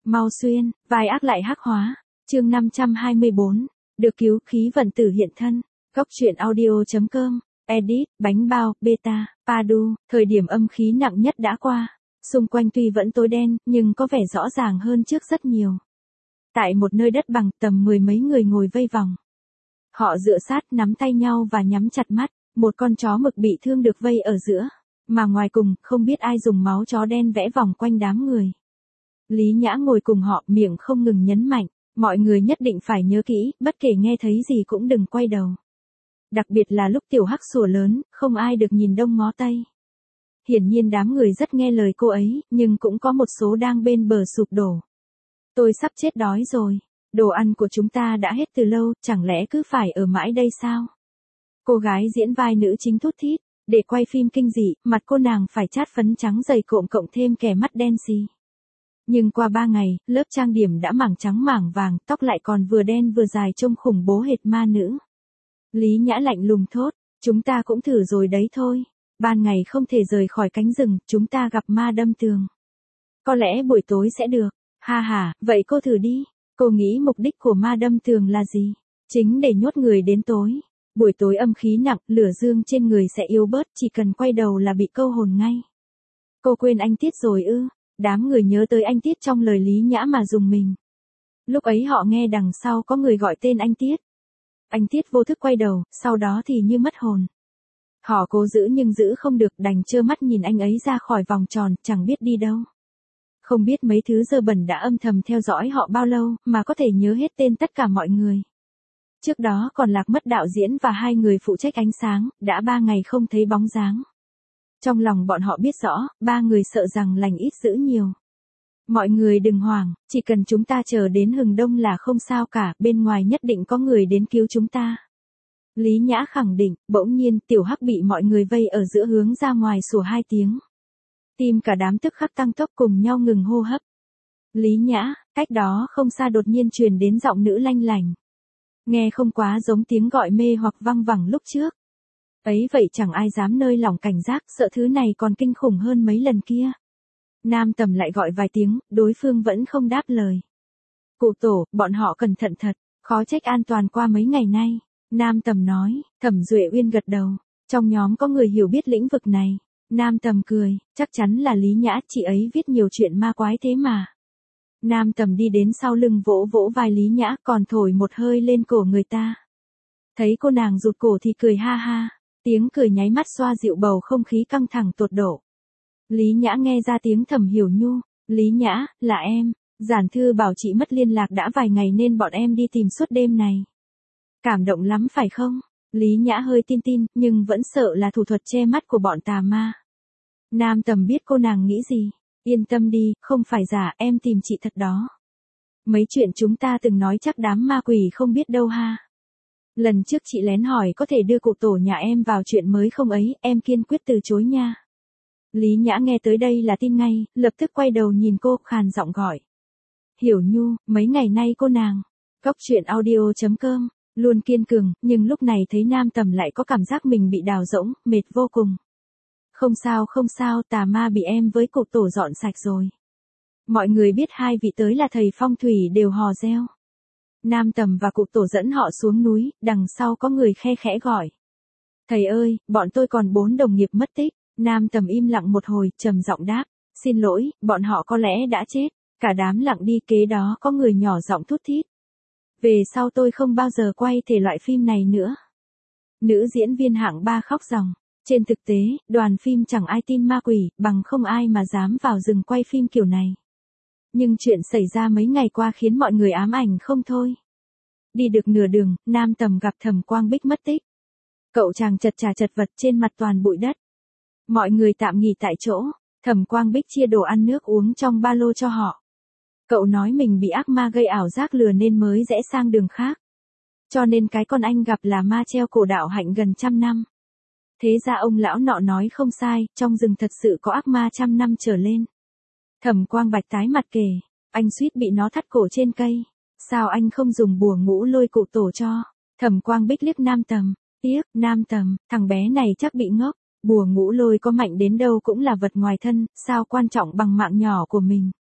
Mau xuyên, vai ác lại hắc hóa. Chương 524. Được cứu, khí vận tử hiện thân. Góc truyện audio.com. Edit, bánh bao, beta, Padu. Thời điểm âm khí nặng nhất đã qua. Xung quanh tuy vẫn tối đen, nhưng có vẻ rõ ràng hơn trước rất nhiều. Tại một nơi đất bằng, tầm 10 mấy người ngồi vây vòng. Họ dựa sát, nắm tay nhau và nhắm chặt mắt. Một con chó mực bị thương được vây ở giữa. Mà ngoài cùng, không biết ai dùng máu chó đen vẽ vòng quanh đám người. Lý Nhã ngồi cùng họ, miệng không ngừng nhấn mạnh. Mọi người nhất định phải nhớ kỹ, bất kể nghe thấy gì cũng đừng quay đầu. Đặc biệt là lúc tiểu hắc sủa lớn, không ai được nhìn đông ngó tây. Hiển nhiên đám người rất nghe lời cô ấy, nhưng cũng có một số đang bên bờ sụp đổ. Tôi sắp chết đói rồi. Đồ ăn của chúng ta đã hết từ lâu, chẳng lẽ cứ phải ở mãi đây sao? Cô gái diễn vai nữ chính thút thít. Để quay phim kinh dị, mặt cô nàng phải chát phấn trắng dày cộm cộng thêm kẻ mắt đen xì. Nhưng qua 3 ngày, lớp trang điểm đã mảng trắng mảng vàng, tóc lại còn vừa đen vừa dài trông khủng bố hệt ma nữ. Lý Nhã lạnh lùng thốt, chúng ta cũng thử rồi đấy thôi. Ban ngày không thể rời khỏi cánh rừng, chúng ta gặp ma đâm tường. Có lẽ buổi tối sẽ được. Ha ha, vậy cô thử đi. Cô nghĩ mục đích của ma đâm tường là gì? Chính để nhốt người đến tối. Buổi tối âm khí nặng, lửa dương trên người sẽ yếu bớt, chỉ cần quay đầu là bị câu hồn ngay. Cô quên anh Tiết rồi ư? Đám người nhớ tới anh Tiết trong lời Lý Nhã mà dùng mình. Lúc ấy họ nghe đằng sau có người gọi tên anh Tiết. Anh Tiết vô thức quay đầu, sau đó thì như mất hồn. Họ cố giữ nhưng giữ không được, đành trơ mắt nhìn anh ấy ra khỏi vòng tròn, chẳng biết đi đâu. Không biết mấy thứ dơ bẩn đã âm thầm theo dõi họ bao lâu, mà có thể nhớ hết tên tất cả mọi người. Trước đó còn lạc mất đạo diễn và 2 người phụ trách ánh sáng, đã 3 ngày không thấy bóng dáng. Trong lòng bọn họ biết rõ, 3 người sợ rằng lành ít dữ nhiều. Mọi người đừng hoảng, chỉ cần chúng ta chờ đến hừng đông là không sao cả, bên ngoài nhất định có người đến cứu chúng ta. Lý Nhã khẳng định, bỗng nhiên tiểu hắc bị mọi người vây ở giữa hướng ra ngoài sủa 2 tiếng. Tim cả đám tức khắc tăng tốc cùng nhau ngừng hô hấp. Lý Nhã, cách đó không xa đột nhiên truyền đến giọng nữ lanh lành. Nghe không quá giống tiếng gọi mê hoặc văng vẳng lúc trước. Ấy vậy chẳng ai dám nơi lỏng cảnh giác, sợ thứ này còn kinh khủng hơn mấy lần kia. Nam Tầm lại gọi vài tiếng, đối phương vẫn không đáp lời. Cụ tổ, bọn họ cẩn thận thật, khó trách an toàn qua mấy ngày nay. Nam Tầm nói, Thẩm Duệ Uyên gật đầu. Trong nhóm có người hiểu biết lĩnh vực này. Nam Tầm cười, chắc chắn là Lý Nhã, chị ấy viết nhiều chuyện ma quái thế mà. Nam Tầm đi đến sau lưng vỗ vỗ vai Lý Nhã, còn thổi một hơi lên cổ người ta. Thấy cô nàng rụt cổ thì cười ha ha, tiếng cười nháy mắt xoa dịu bầu không khí căng thẳng tột độ. Lý Nhã nghe ra tiếng Thẩm Hiểu Nhu, Lý Nhã, là em, giản thư bảo chị mất liên lạc đã vài ngày nên bọn em đi tìm suốt đêm này. Cảm động lắm phải không? Lý Nhã hơi tin tin, nhưng vẫn sợ là thủ thuật che mắt của bọn tà ma. Nam Tầm biết cô nàng nghĩ gì. Yên tâm đi, không phải giả, em tìm chị thật đó. Mấy chuyện chúng ta từng nói chắc đám ma quỷ không biết đâu ha. Lần trước chị lén hỏi có thể đưa cụ tổ nhà em vào chuyện mới không ấy, em kiên quyết từ chối nha. Lý Nhã nghe tới đây là tin ngay, lập tức quay đầu nhìn cô, khàn giọng gọi. Hiểu Nhu, mấy ngày nay cô nàng. Góc truyện audio.com, luôn kiên cường, nhưng lúc này thấy Nam Tầm lại có cảm giác mình bị đào rỗng, mệt vô cùng. Không sao, tà ma bị em với cụ tổ dọn sạch rồi. Mọi người biết 2 vị tới là thầy phong thủy đều hò reo. Nam Tầm và cụ tổ dẫn họ xuống núi, đằng sau có người khe khẽ gọi. Thầy ơi, bọn tôi còn 4 đồng nghiệp mất tích. Nam Tầm im lặng một hồi, trầm giọng đáp. Xin lỗi, bọn họ có lẽ đã chết. Cả đám lặng đi, kế đó có người nhỏ giọng thút thít. Về sau tôi không bao giờ quay thể loại phim này nữa. Nữ diễn viên hạng 3 khóc ròng. Trên thực tế, đoàn phim chẳng ai tin ma quỷ, bằng không ai mà dám vào rừng quay phim kiểu này. Nhưng chuyện xảy ra mấy ngày qua khiến mọi người ám ảnh không thôi. Đi được nửa đường, Nam Tầm gặp Thẩm Quang Bích mất tích. Cậu chàng chật vật trên mặt toàn bụi đất. Mọi người tạm nghỉ tại chỗ, Thẩm Quang Bích chia đồ ăn nước uống trong ba lô cho họ. Cậu nói mình bị ác ma gây ảo giác lừa nên mới rẽ sang đường khác. Cho nên cái con anh gặp là ma treo cổ đạo hạnh gần 100 năm. Thế ra ông lão nọ nói không sai, trong rừng thật sự có ác ma 100 năm trở lên. Thẩm Quang Bạch tái mặt kể, anh suýt bị nó thắt cổ trên cây. Sao anh không dùng bùa ngũ lôi cụ tổ cho? Thẩm Quang Bích liếc Nam Tầm, tiếc, Nam Tầm, thằng bé này chắc bị ngốc. Bùa ngũ lôi có mạnh đến đâu cũng là vật ngoài thân, sao quan trọng bằng mạng nhỏ của mình.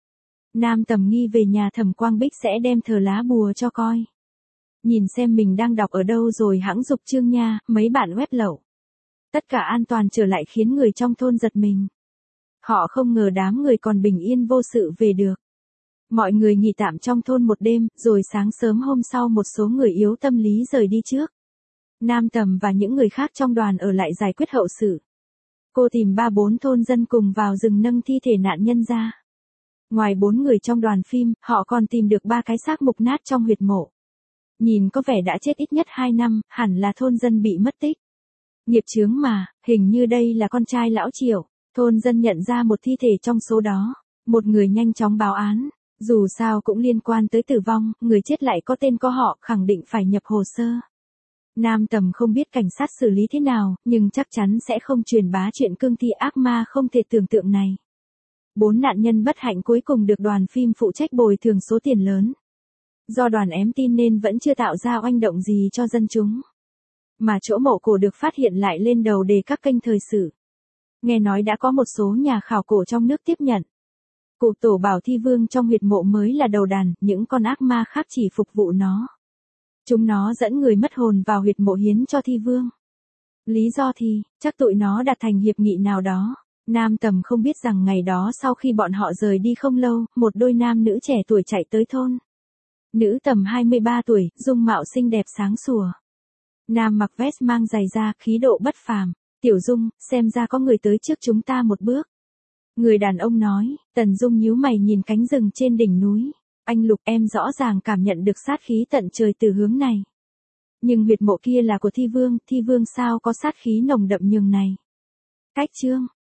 Nam Tầm nghi về nhà Thẩm Quang Bích sẽ đem tờ lá bùa cho coi. Nhìn xem mình đang đọc ở đâu rồi hãng giục Trương Nha, mấy bạn web lậu. Tất cả an toàn trở lại khiến người trong thôn giật mình. Họ không ngờ đám người còn bình yên vô sự về được. Mọi người nghỉ tạm trong thôn một đêm, rồi sáng sớm hôm sau một số người yếu tâm lý rời đi trước. Nam Tầm và những người khác trong đoàn ở lại giải quyết hậu sự. Cô tìm 3-4 thôn dân cùng vào rừng nâng thi thể nạn nhân ra. Ngoài 4 người trong đoàn phim, họ còn tìm được 3 cái xác mục nát trong huyệt mộ. Nhìn có vẻ đã chết ít nhất 2 năm, hẳn là thôn dân bị mất tích. Nghiệp chướng mà, hình như đây là con trai lão Triệu. Thôn dân nhận ra một thi thể trong số đó. Một người nhanh chóng báo án. Dù sao cũng liên quan tới tử vong, người chết lại có tên có họ, khẳng định phải nhập hồ sơ. Nam Tầm không biết cảnh sát xử lý thế nào, nhưng chắc chắn sẽ không truyền bá chuyện cương thi ác ma không thể tưởng tượng này. 4 nạn nhân bất hạnh cuối cùng được đoàn phim phụ trách bồi thường số tiền lớn. Do đoàn ém tin nên vẫn chưa tạo ra oanh động gì cho dân chúng. Mà chỗ mộ cổ được phát hiện lại lên đầu đề các kênh thời sự. Nghe nói đã có một số nhà khảo cổ trong nước tiếp nhận. Cụ tổ bảo thi vương trong huyệt mộ mới là đầu đàn, những con ác ma khác chỉ phục vụ nó. Chúng nó dẫn người mất hồn vào huyệt mộ hiến cho thi vương. Lý do thì, chắc tụi nó đạt thành hiệp nghị nào đó. Nam Tầm không biết rằng ngày đó sau khi bọn họ rời đi không lâu, một đôi nam nữ trẻ tuổi chạy tới thôn. Nữ tầm 23 tuổi, dung mạo xinh đẹp sáng sủa. Nam mặc vest mang giày da, khí độ bất phàm. Tiểu Dung, xem ra có người tới trước chúng ta một bước. Người đàn ông nói, Tần Dung nhíu mày nhìn cánh rừng trên đỉnh núi. Anh Lục, em rõ ràng cảm nhận được sát khí tận trời từ hướng này. Nhưng huyệt mộ kia là của thi vương sao có sát khí nồng đậm nhường này. Cách chương